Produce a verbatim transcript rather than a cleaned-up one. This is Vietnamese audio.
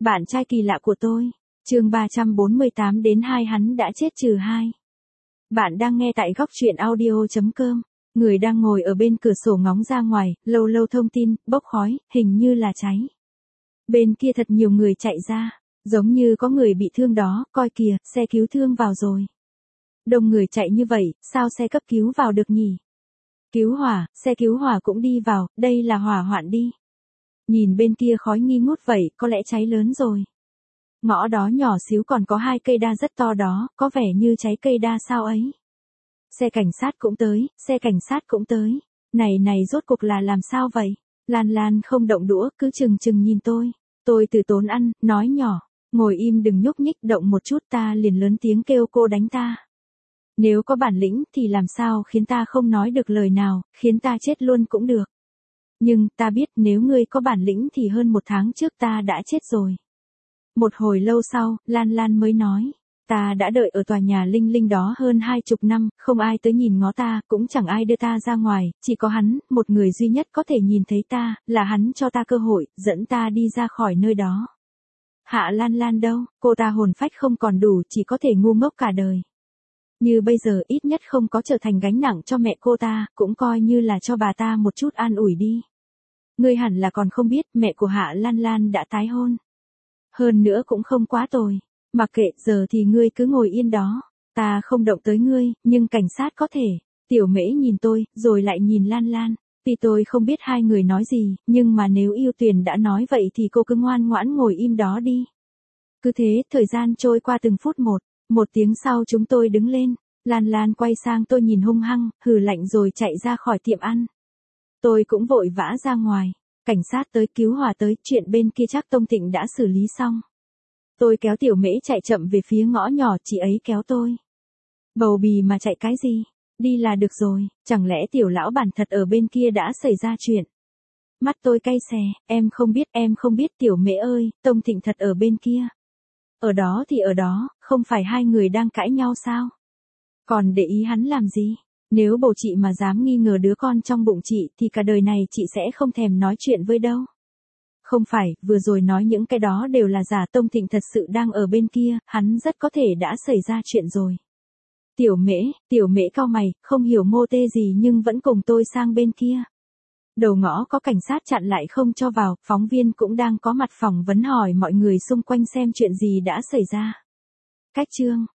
Bạn trai kỳ lạ của tôi. Chương ba trăm bốn mươi tám đến hai hắn đã chết trừ hai. Bạn đang nghe tại góc truyện audio chấm com. Người đang ngồi ở bên cửa sổ ngóng ra ngoài, lâu lâu thông tin, bốc khói, hình như là cháy. Bên kia thật nhiều người chạy ra, giống như có người bị thương đó, coi kìa, xe cứu thương vào rồi. Đông người chạy như vậy, sao xe cấp cứu vào được nhỉ? Cứu hỏa, xe cứu hỏa cũng đi vào, đây là hỏa hoạn đi. Nhìn bên kia khói nghi ngút vậy, có lẽ cháy lớn rồi. Ngõ đó nhỏ xíu còn có hai cây đa rất to đó, có vẻ như cháy cây đa sao ấy. Xe cảnh sát cũng tới, xe cảnh sát cũng tới. Này này rốt cuộc là làm sao vậy? Lan Lan không động đũa, cứ chừng chừng nhìn tôi. Tôi từ tốn ăn, nói nhỏ, ngồi im đừng nhúc nhích động một chút, ta liền lớn tiếng kêu cô đánh ta. Nếu có bản lĩnh thì làm sao khiến ta không nói được lời nào, khiến ta chết luôn cũng được. Nhưng ta biết nếu ngươi có bản lĩnh thì hơn một tháng trước ta đã chết rồi. Một hồi lâu sau, Lan Lan mới nói, ta đã đợi ở tòa nhà linh linh đó hơn hai chục năm, không ai tới nhìn ngó ta, cũng chẳng ai đưa ta ra ngoài, chỉ có hắn, một người duy nhất có thể nhìn thấy ta, là hắn cho ta cơ hội, dẫn ta đi ra khỏi nơi đó. Hạ Lan Lan đâu, cô ta hồn phách không còn đủ, chỉ có thể ngu ngốc cả đời. Như bây giờ ít nhất không có trở thành gánh nặng cho mẹ cô ta, cũng coi như là cho bà ta một chút an ủi đi. Ngươi hẳn là còn không biết mẹ của Hạ Lan Lan đã tái hôn. Hơn nữa cũng không quá tồi. Mặc kệ giờ thì ngươi cứ ngồi yên đó. Ta không động tới ngươi, nhưng cảnh sát có thể. Tiểu Mễ nhìn tôi, rồi lại nhìn Lan Lan. Tuy tôi không biết hai người nói gì, nhưng mà nếu Yêu Tuyền đã nói vậy thì cô cứ ngoan ngoãn ngồi im đó đi. Cứ thế, thời gian trôi qua từng phút một. Một tiếng sau chúng tôi đứng lên. Lan Lan quay sang tôi nhìn hung hăng, hừ lạnh rồi chạy ra khỏi tiệm ăn. Tôi cũng vội vã ra ngoài. Cảnh sát tới, cứu hỏa tới, chuyện bên kia chắc Tông Thịnh đã xử lý xong. Tôi kéo Tiểu Mễ chạy chậm về phía ngõ nhỏ, chị ấy kéo tôi. Bầu bì mà chạy cái gì? Đi là được rồi, chẳng lẽ Tiểu lão bản thật ở bên kia đã xảy ra chuyện? Mắt tôi cay xè, em không biết, em không biết Tiểu Mễ ơi, Tông Thịnh thật ở bên kia. Ở đó thì ở đó, không phải hai người đang cãi nhau sao? Còn để ý hắn làm gì? Nếu bầu chị mà dám nghi ngờ đứa con trong bụng chị thì cả đời này chị sẽ không thèm nói chuyện với đâu. Không phải, vừa rồi nói những cái đó đều là giả, Tông Thịnh thật sự đang ở bên kia, hắn rất có thể đã xảy ra chuyện rồi. Tiểu Mễ, Tiểu Mễ cau mày, không hiểu mô tê gì nhưng vẫn cùng tôi sang bên kia. Đầu ngõ có cảnh sát chặn lại không cho vào, phóng viên cũng đang có mặt phỏng vấn hỏi mọi người xung quanh xem chuyện gì đã xảy ra. Cách chương